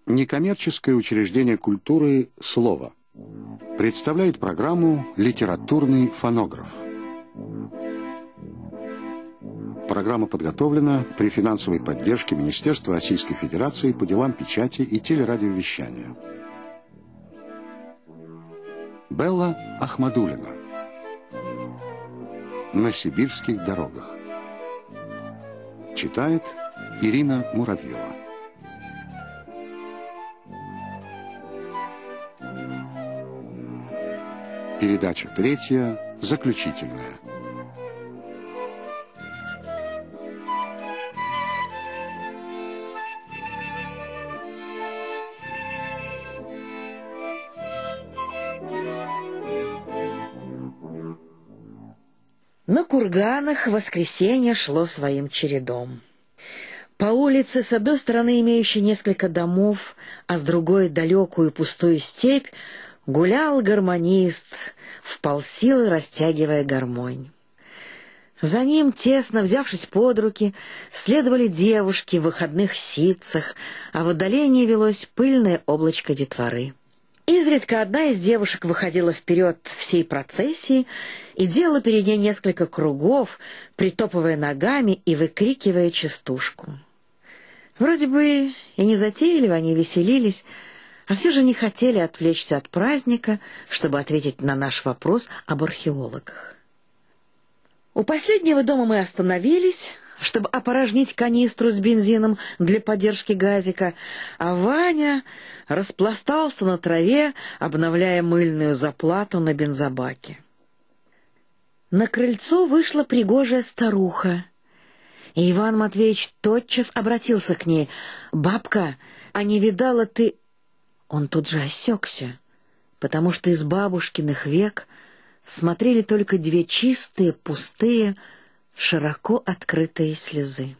Некоммерческое учреждение культуры «Слово» представляет программу «Литературный фонограф». Программа подготовлена при финансовой поддержке Министерства Российской Федерации по делам печати и телерадиовещания. Белла Ахмадуллина. На сибирских дорогах. Читает Ирина Муравьева. Передача третья, заключительная. На курганах воскресенье шло своим чередом. По улице, с одной стороны имеющей несколько домов, а с другой далекую пустую степь, гулял гармонист, вполсилы растягивая гармонь. За ним, тесно взявшись под руки, следовали девушки в выходных ситцах, а в отдалении велось пыльное облачко детворы. Изредка одна из девушек выходила вперед всей процессии и делала перед ней несколько кругов, притопывая ногами и выкрикивая частушку. Вроде бы и не затейливо они веселились, а все же не хотели отвлечься от праздника, чтобы ответить на наш вопрос об археологах. У последнего дома мы остановились, чтобы опорожнить канистру с бензином для поддержки газика, а Ваня распластался на траве, обновляя мыльную заплату на бензобаке. На крыльцо вышла пригожая старуха, и Иван Матвеевич тотчас обратился к ней. «Бабка, а не видала ты...» Он тут же осекся, потому что из бабушкиных век смотрели только две чистые, пустые, широко открытые слезы.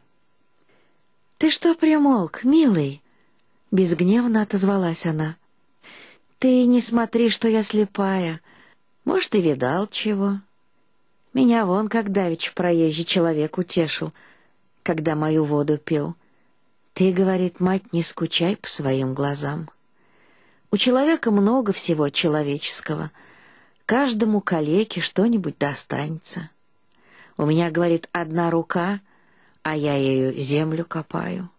«Ты что примолк, милый?» — безгневно отозвалась она. «Ты не смотри, что я слепая. Может, и видал чего. Меня вон как давеча проезжий человек утешил, когда мою воду пил. Ты, говорит, мать, не скучай по своим глазам. У человека много всего человеческого. Каждому калеке что-нибудь достанется. У меня, говорит, одна рука, а я ею землю копаю».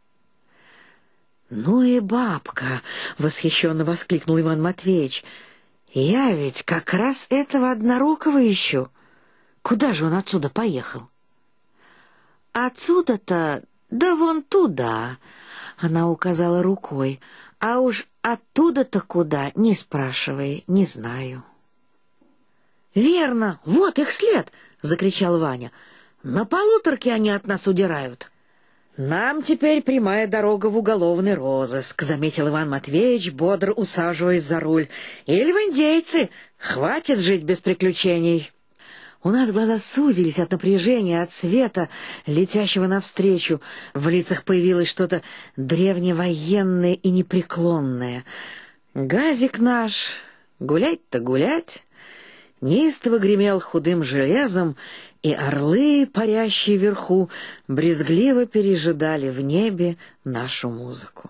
«Ну и бабка!» — восхищенно воскликнул Иван Матвеевич. «Я ведь как раз этого однорукого ищу. Куда же он отсюда поехал?» «Отсюда-то, да вон туда!» — она указала рукой. «А уж оттуда-то куда, не спрашивай, не знаю». «Верно, вот их след!» — закричал Ваня. «На полуторке они от нас удирают». «Нам теперь прямая дорога в уголовный розыск», — заметил Иван Матвеевич, бодро усаживаясь за руль. «Или в индейцы. Хватит жить без приключений». У нас глаза сузились от напряжения, от света, летящего навстречу. В лицах появилось что-то древневоенное и непреклонное. Газик наш, гулять-то гулять, неистово гремел худым железом, и орлы, парящие вверху, брезгливо пережидали в небе нашу музыку.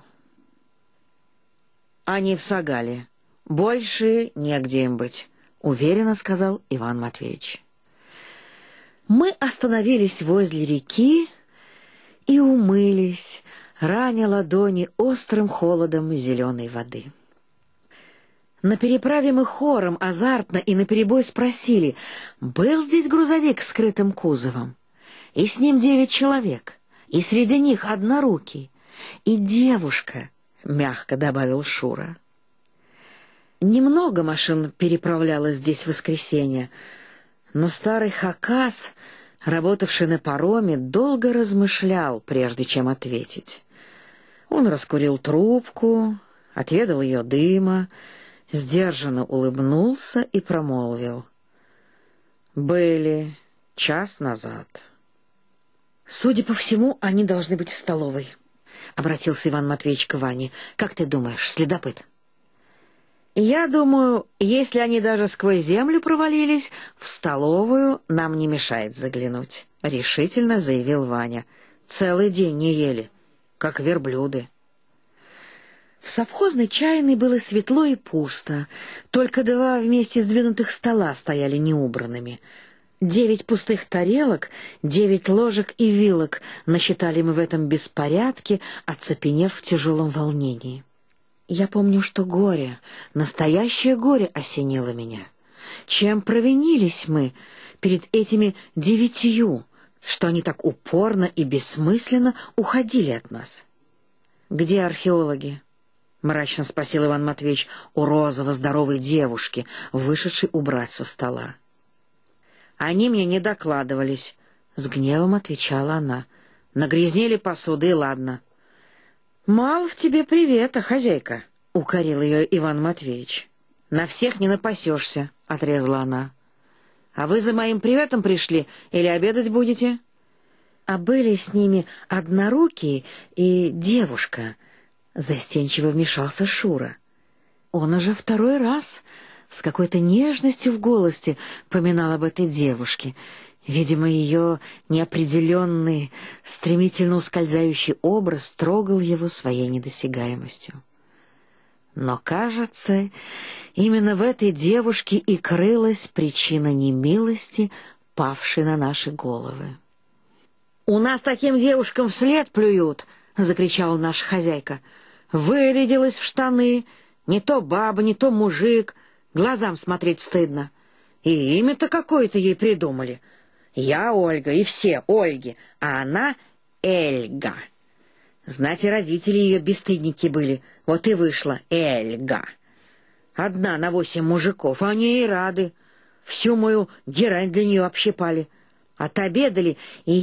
«Они в Сагале. Больше негде им быть», — уверенно сказал Иван Матвеевич. Мы остановились возле реки и умылись, раня ладони острым холодом зеленой воды. На переправе мы хором, азартно и наперебой спросили, был здесь грузовик с скрытым кузовом, и с ним 9 человек, и среди них однорукий, и девушка, — мягко добавил Шура. Немного машин переправлялось здесь в воскресенье, но старый Хакас, работавший на пароме, долго размышлял, прежде чем ответить. Он раскурил трубку, отведал ее дыма, сдержанно улыбнулся и промолвил: «Были час назад». «Судя по всему, они должны быть в столовой», — обратился Иван Матвеевич к Ване. «Как ты думаешь, следопыт?» «Я думаю, если они даже сквозь землю провалились, в столовую нам не мешает заглянуть», — решительно заявил Ваня. «Целый день не ели, как верблюды». В совхозной чайной было светло и пусто. Только два вместе сдвинутых стола стояли неубранными. 9 пустых тарелок, 9 ложек и вилок насчитали мы в этом беспорядке, оцепенев в тяжелом волнении. Я помню, что горе, настоящее горе осенило меня. Чем провинились мы перед этими 9, что они так упорно и бессмысленно уходили от нас? «Где археологи?» — мрачно спросил Иван Матвеевич у розово-здоровой девушки, вышедшей убрать со стола. «Они мне не докладывались», — с гневом отвечала она. «Нагрязнили посуды, и ладно». «Мало в тебе привета, хозяйка», — укорил ее Иван Матвеевич. «На всех не напасешься», — отрезала она. «А вы за моим приветом пришли или обедать будете?» «А были с ними однорукие и девушка», — застенчиво вмешался Шура. Он уже 2 раз с какой-то нежностью в голосе поминал об этой девушке. Видимо, ее неопределенный, стремительно ускользающий образ трогал его своей недосягаемостью. Но, кажется, именно в этой девушке и крылась причина немилости, павшей на наши головы. «У нас таким девушкам вслед плюют!» — закричала наша хозяйка. «Вырядилась в штаны, не то баба, не то мужик, глазам смотреть стыдно. И имя-то какое-то ей придумали. Я Ольга, и все Ольги, а она Эльга. Знаете, родители ее бесстыдники были, вот и вышла Эльга. Одна на 8 мужиков, они и рады. Всю мою герань для нее общипали. Отобедали, и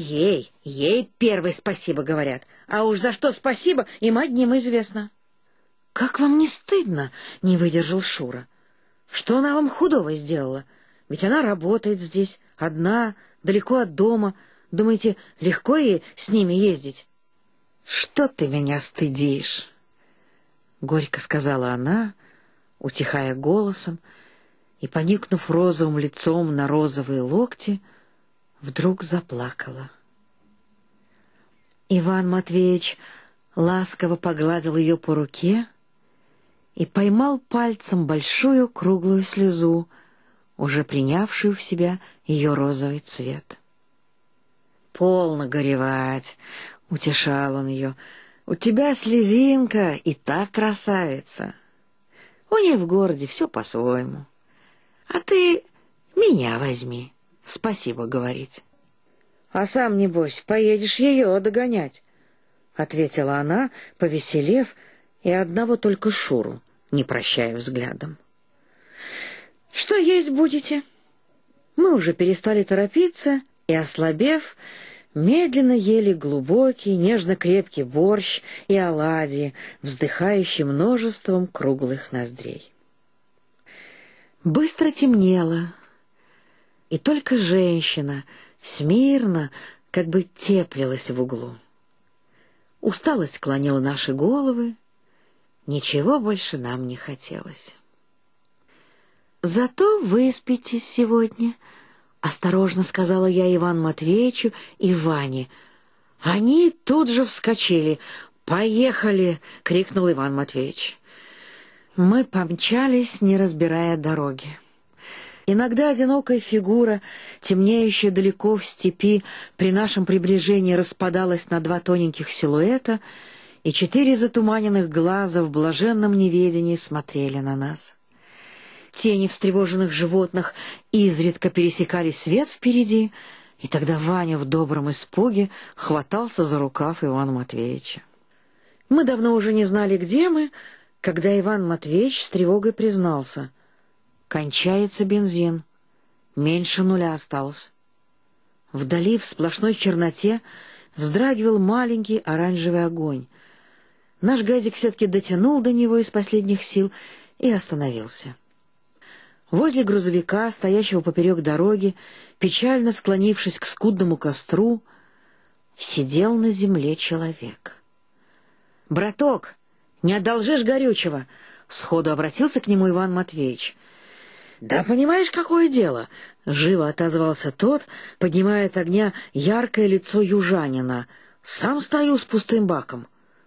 ей первой спасибо говорят. А уж за что спасибо, им одним известно». «Как вам не стыдно?» — не выдержал Шура. «Что она вам худого сделала? Ведь она работает здесь, одна, далеко от дома. Думаете, легко ей с ними ездить?» «Что ты меня стыдишь?» — горько сказала она, утихая голосом, и, поникнув розовым лицом на розовые локти, вдруг заплакала. Иван Матвеевич ласково погладил ее по руке и поймал пальцем большую круглую слезу, уже принявшую в себя ее розовый цвет. «Полно горевать», — утешал он ее, — «у тебя слезинка и так красавица. У них в городе все по-своему. А ты меня возьми, спасибо говорить». «А сам, небось, поедешь ее догонять», — ответила она, повеселев, и одного только Шуру, не прощая взглядом. «Что есть будете?» Мы уже перестали торопиться и, ослабев, медленно ели глубокий, нежно-крепкий борщ и оладьи, вздыхающий множеством круглых ноздрей. Быстро темнело, и только женщина смирно, как бы теплилась в углу. Усталость клонила наши головы, ничего больше нам не хотелось. «Зато выспитесь сегодня», — осторожно сказала я Ивану Матвеевичу и Ване. Они тут же вскочили. «Поехали!» — крикнул Иван Матвеевич. Мы помчались, не разбирая дороги. Иногда одинокая фигура, темнеющая далеко в степи, при нашем приближении распадалась на 2 тоненьких силуэта, и 4 затуманенных глаза в блаженном неведении смотрели на нас. Тени встревоженных животных изредка пересекали свет впереди, и тогда Ваня в добром испуге хватался за рукав Ивана Матвеевича. Мы давно уже не знали, где мы, когда Иван Матвеевич с тревогой признался: «Кончается бензин, меньше 0 осталось». Вдали, в сплошной черноте, вздрагивал маленький оранжевый огонь. Наш газик все-таки дотянул до него из последних сил и остановился. Возле грузовика, стоящего поперек дороги, печально склонившись к скудному костру, сидел на земле человек. «Браток, не одолжишь горючего?» — сходу обратился к нему Иван Матвеевич. «Да понимаешь, какое дело?» — живо отозвался тот, поднимая от огня яркое лицо южанина. «Сам стою с пустым баком.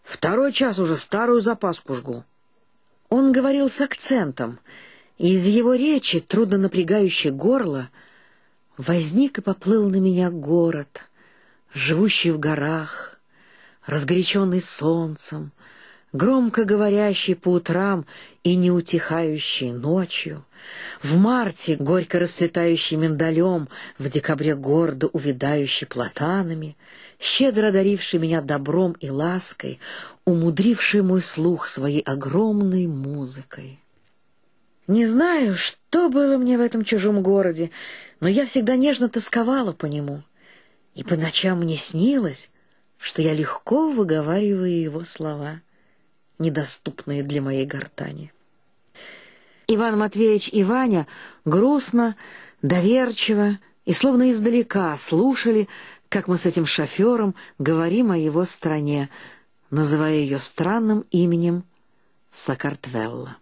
Второй час уже старую запаску жгу». Он говорил с акцентом, и из его речи, трудно напрягающей горло, возник и поплыл на меня город, живущий в горах, разгоряченный солнцем, громко говорящий по утрам и не утихающий ночью, в марте горько расцветающий миндалем, в декабре гордо увядающий платанами, щедро одаривший меня добром и лаской, умудривший мой слух своей огромной музыкой. Не знаю, что было мне в этом чужом городе, но я всегда нежно тосковала по нему, и по ночам мне снилось, что я легко выговариваю его слова, недоступные для моей гортани. Иван Матвеевич и Ваня грустно, доверчиво и словно издалека слушали, как мы с этим шофером говорим о его стране, называя ее странным именем Сакартвелло.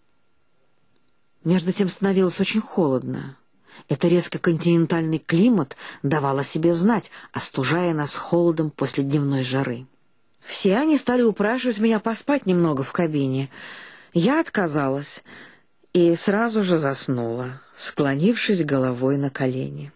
Между тем становилось очень холодно. Это резко континентальный климат давал о себе знать, остужая нас холодом после дневной жары. Все они стали упрашивать меня поспать немного в кабине. Я отказалась и сразу же заснула, склонившись головой на колени.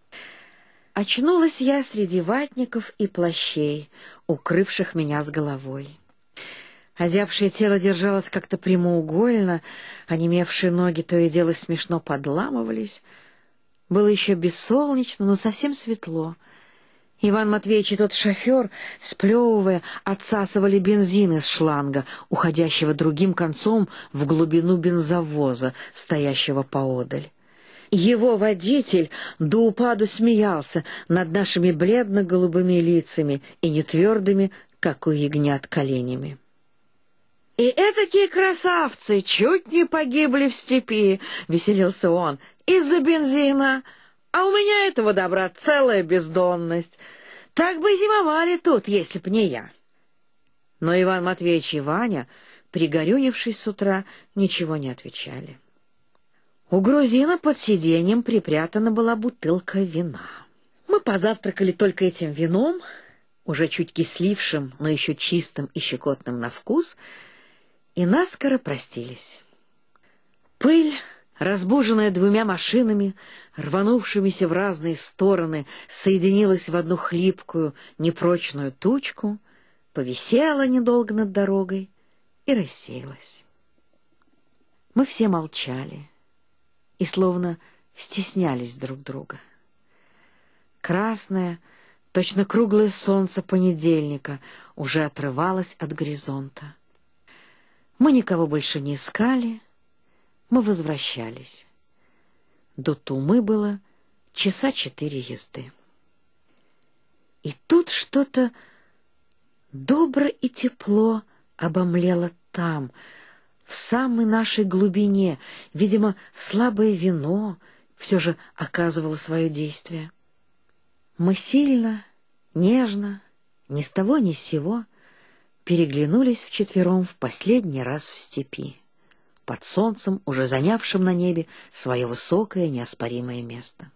Очнулась я среди ватников и плащей, укрывших меня с головой. Озябшее тело держалось как-то прямоугольно, онемевшие ноги то и дело смешно подламывались. Было еще бессолнечно, но совсем светло. Иван Матвеевич и тот шофер, сплевывая, отсасывали бензин из шланга, уходящего другим концом в глубину бензовоза, стоящего поодаль. Его водитель до упаду смеялся над нашими бледно-голубыми лицами и нетвердыми, как у ягнят, коленями. «И этакие красавцы чуть не погибли в степи», — веселился он, — «из-за бензина. А у меня этого добра целая бездонность. Так бы и зимовали тут, если б не я». Но Иван Матвеевич и Ваня, пригорюнившись с утра, ничего не отвечали. У грузина под сиденьем припрятана была бутылка вина. Мы позавтракали только этим вином, уже чуть кислившим, но еще чистым и щекотным на вкус, и наскоро простились. Пыль, разбуженная двумя машинами, рванувшимися в разные стороны, соединилась в одну хлипкую, непрочную тучку, повисела недолго над дорогой и рассеялась. Мы все молчали и словно стеснялись друг друга. Красное, точно круглое солнце понедельника уже отрывалось от горизонта. Мы никого больше не искали, мы возвращались. До Тумы было 4 часа езды. И тут что-то добро и тепло обомлело там, в самой нашей глубине. Видимо, слабое вино все же оказывало свое действие. Мы сильно, нежно, ни с того ни с сего переглянулись вчетвером в последний раз в степи, под солнцем, уже занявшим на небе свое высокое неоспоримое место.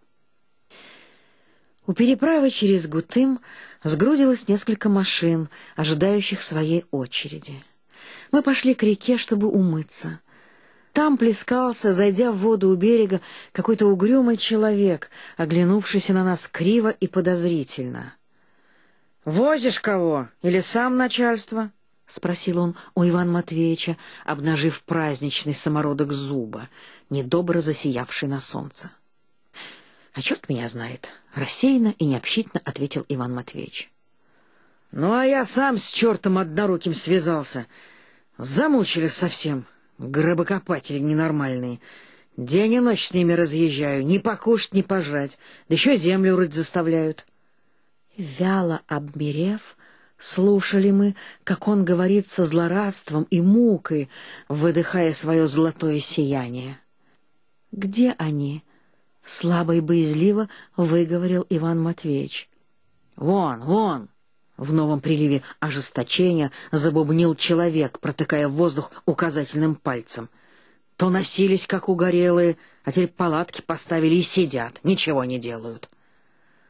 У переправы через Гутым сгрудилось несколько машин, ожидающих своей очереди. Мы пошли к реке, чтобы умыться. Там плескался, зайдя в воду у берега, какой-то угрюмый человек, оглянувшийся на нас криво и подозрительно. «Возишь кого? Или сам начальство?» — спросил он у Ивана Матвеевича, обнажив праздничный самородок зуба, недобро засиявший на солнце. «А черт меня знает!» — рассеянно и необщительно ответил Иван Матвеевич. «Ну, а я сам с чертом одноруким связался. Замучили совсем, гробокопатели ненормальные. День и ночь с ними разъезжаю, ни покушать, ни пожрать, да еще землю рыть заставляют». Вяло обмерев, слушали мы, как он говорит со злорадством и мукой, выдыхая свое золотое сияние. «Где они?» — слабо и боязливо выговорил Иван Матвеевич. «Вон, вон!» — в новом приливе ожесточения забубнил человек, протыкая в воздух указательным пальцем. «То носились, как угорелые, а теперь палатки поставили и сидят, ничего не делают».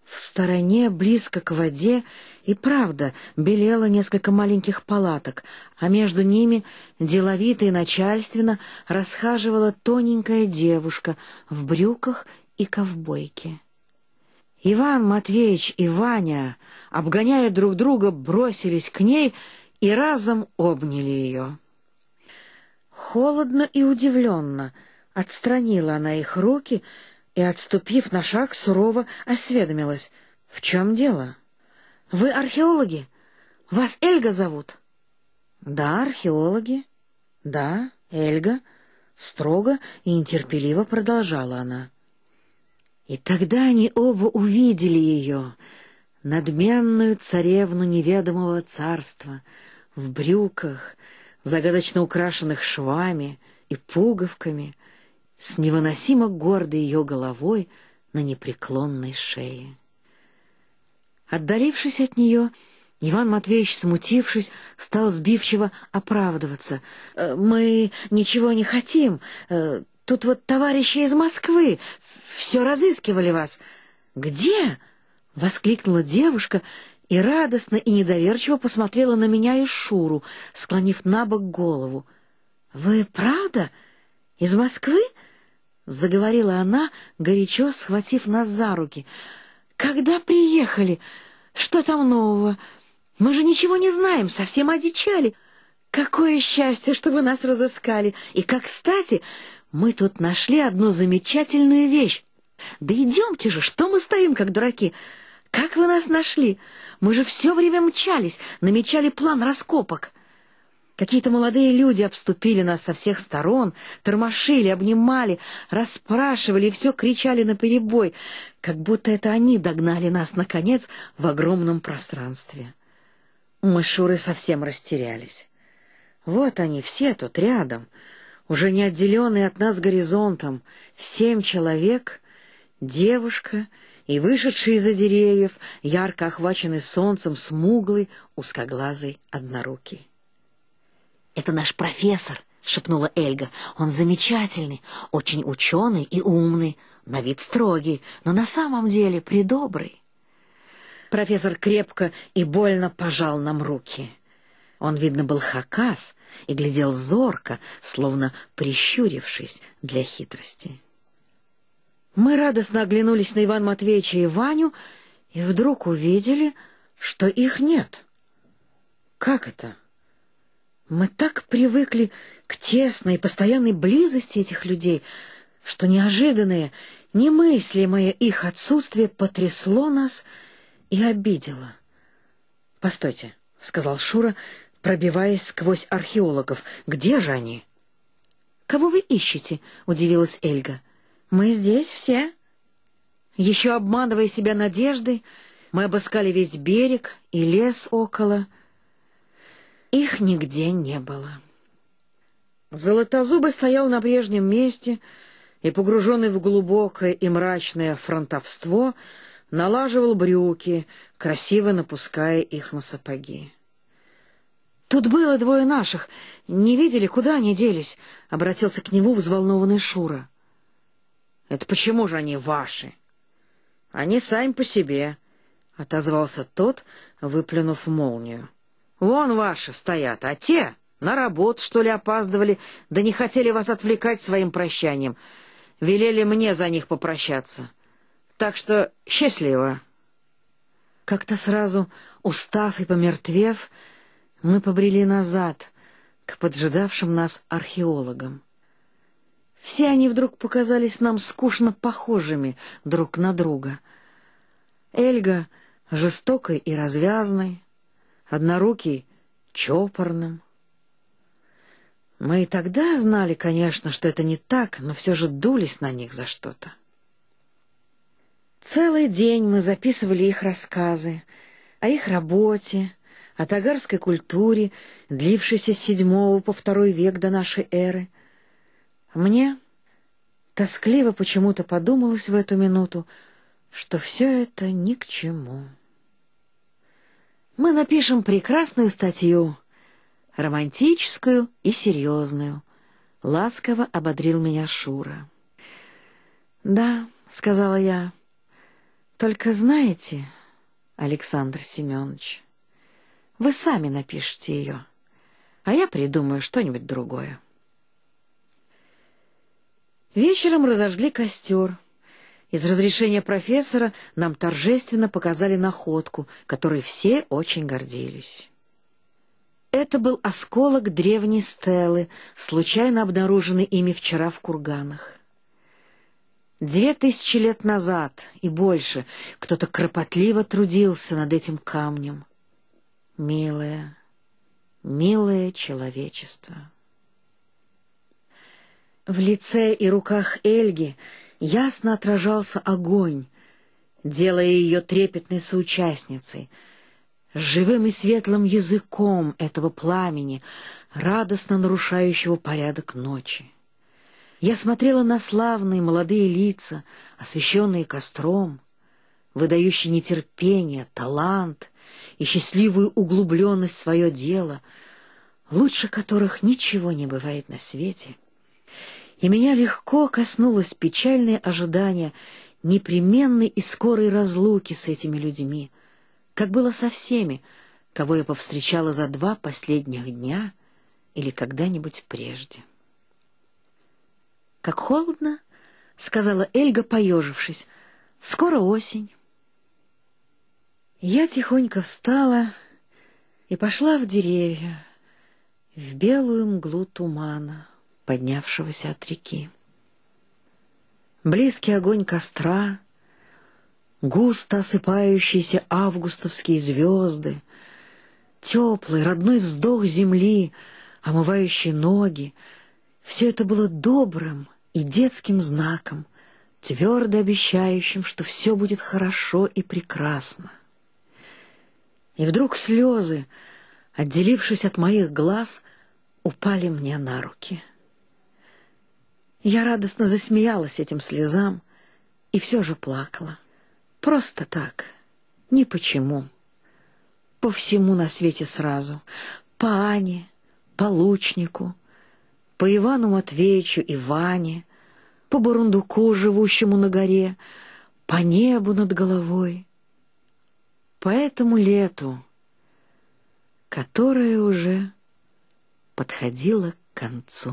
В стороне, близко к воде, и правда белело несколько маленьких палаток, а между ними деловито и начальственно расхаживала тоненькая девушка в брюках и ковбойке. Иван Матвеевич и Ваня, обгоняя друг друга, бросились к ней и разом обняли ее. Холодно и удивленно отстранила она их руки и, отступив на шаг, сурово осведомилась: «В чем дело? Вы археологи? Вас Эльга зовут?» «Да, археологи. Да, Эльга», — строго и нетерпеливо продолжала она. И тогда они оба увидели ее, надменную царевну неведомого царства, в брюках, загадочно украшенных швами и пуговками, с невыносимо гордой ее головой на непреклонной шее. Отдалившись от нее, Иван Матвеевич, смутившись, стал сбивчиво оправдываться. «Мы ничего не хотим. Тут вот товарищи из Москвы все разыскивали вас». «Где?» — воскликнула девушка и радостно и недоверчиво посмотрела на меня и Шуру, склонив набок голову. «Вы правда из Москвы?» — заговорила она, горячо схватив нас за руки. «Когда приехали? Что там нового? Мы же ничего не знаем, совсем одичали. Какое счастье, что вы нас разыскали! И как кстати, мы тут нашли одну замечательную вещь. Да идемте же, что мы стоим, как дураки? Как вы нас нашли? Мы же все время мчались, намечали план раскопок». Какие-то молодые люди обступили нас со всех сторон, тормошили, обнимали, расспрашивали и все кричали наперебой, как будто это они догнали нас, наконец, в огромном пространстве. Мы с Шурой совсем растерялись. Вот они все тут рядом, уже не отделенные от нас горизонтом, 7 человек, девушка и вышедший из-за деревьев, ярко охваченный солнцем, смуглый, узкоглазый, однорукий. «Это наш профессор», — шепнула Эльга. «Он замечательный, очень ученый и умный, на вид строгий, но на самом деле предобрый». Профессор крепко и больно пожал нам руки. Он, видно, был хакас и глядел зорко, словно прищурившись для хитрости. Мы радостно оглянулись на Ивана Матвеевича и Ваню и вдруг увидели, что их нет. «Как это?» Мы так привыкли к тесной, постоянной близости этих людей, что неожиданное, немыслимое их отсутствие потрясло нас и обидело. «Постойте», — сказал Шура, пробиваясь сквозь археологов. «Где же они?» «Кого вы ищете?» — удивилась Эльга. «Мы здесь все». Еще обманывая себя надеждой, мы обыскали весь берег и лес около. Их нигде не было. Золотозубый стоял на прежнем месте и, погруженный в глубокое и мрачное фронтовство, налаживал брюки, красиво напуская их на сапоги. «Тут было 2 наших. Не видели, куда они делись?» — обратился к нему взволнованный Шура. «Это почему же они ваши?» «Они сами по себе», — отозвался тот, выплюнув молнию. «Вон ваши стоят, а те на работу, что ли, опаздывали, да не хотели вас отвлекать своим прощанием. Велели мне за них попрощаться. Так что счастливо». Как-то сразу, устав и помертвев, мы побрели назад, к поджидавшим нас археологам. Все они вдруг показались нам скучно похожими друг на друга. Эльга жестокой и развязной, однорукий чопорным. Мы и тогда знали, конечно, что это не так, но все же дулись на них за что-то. Целый день мы записывали их рассказы о их работе, о тагарской культуре, длившейся с VII по II век до нашей эры. Мне тоскливо почему-то подумалось в эту минуту, что все это ни к чему. Мы напишем прекрасную статью, романтическую и серьезную. Ласково ободрил меня Шура. «Да», — сказала я, Только знаете, Александр Семенович, вы сами напишите ее, а я придумаю что-нибудь другое. Вечером разожгли костер. Из разрешения профессора нам торжественно показали находку, которой все очень гордились. Это был осколок древней стелы, случайно обнаруженный ими вчера в курганах. 2000 лет назад и больше кто-то кропотливо трудился над этим камнем. Милое, милое человечество. В лице и руках Эльги ясно отражался огонь, делая ее трепетной соучастницей, с живым и светлым языком этого пламени, радостно нарушающего порядок ночи. Я смотрела на славные молодые лица, освещенные костром, выдающие нетерпение, талант и счастливую углубленность в свое дело, лучше которых ничего не бывает на свете. И меня легко коснулось печальное ожидание непременной и скорой разлуки с этими людьми, как было со всеми, кого я повстречала за 2 последних дня или когда-нибудь прежде. «Как холодно», — сказала Эльга, поежившись. «Скоро осень». Я тихонько встала и пошла в деревья, в белую мглу тумана, поднявшегося от реки. Близкий огонь костра, густо осыпающиеся августовские звезды, теплый родной вздох земли, омывающий ноги — все это было добрым и детским знаком, твердо обещающим, что все будет хорошо и прекрасно. И вдруг слезы, отделившись от моих глаз, упали мне на руки. Я радостно засмеялась этим слезам и все же плакала. Просто так, ни почему. По всему на свете сразу. По Ане, по Лучнику, по Ивану Матвеевичу и Ване, по бурундуку, живущему на горе, по небу над головой, по этому лету, которое уже подходило к концу.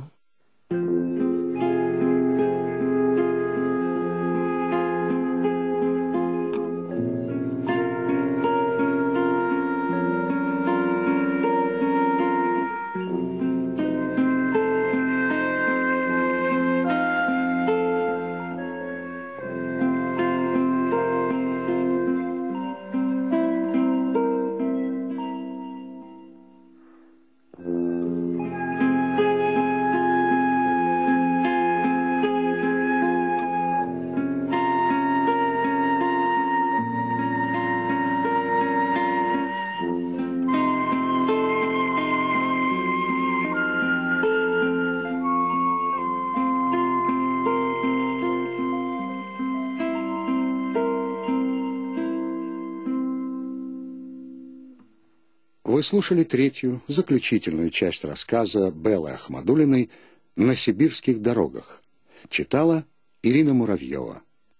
Вы слушали 3-ю, заключительную часть рассказа Беллы Ахмадуллиной «На сибирских дорогах». Читала Ирина Муравьева.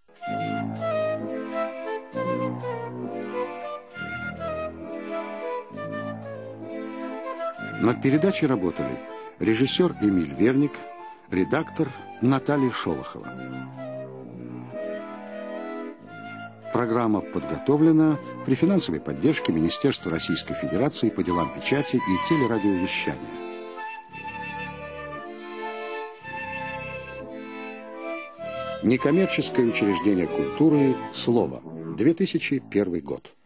Над передачей работали режиссер Эмиль Верник, редактор Наталья Шолохова. Программа подготовлена при финансовой поддержке Министерства Российской Федерации по делам печати и телерадиовещания. Некоммерческое учреждение культуры «Слово», 2001 год.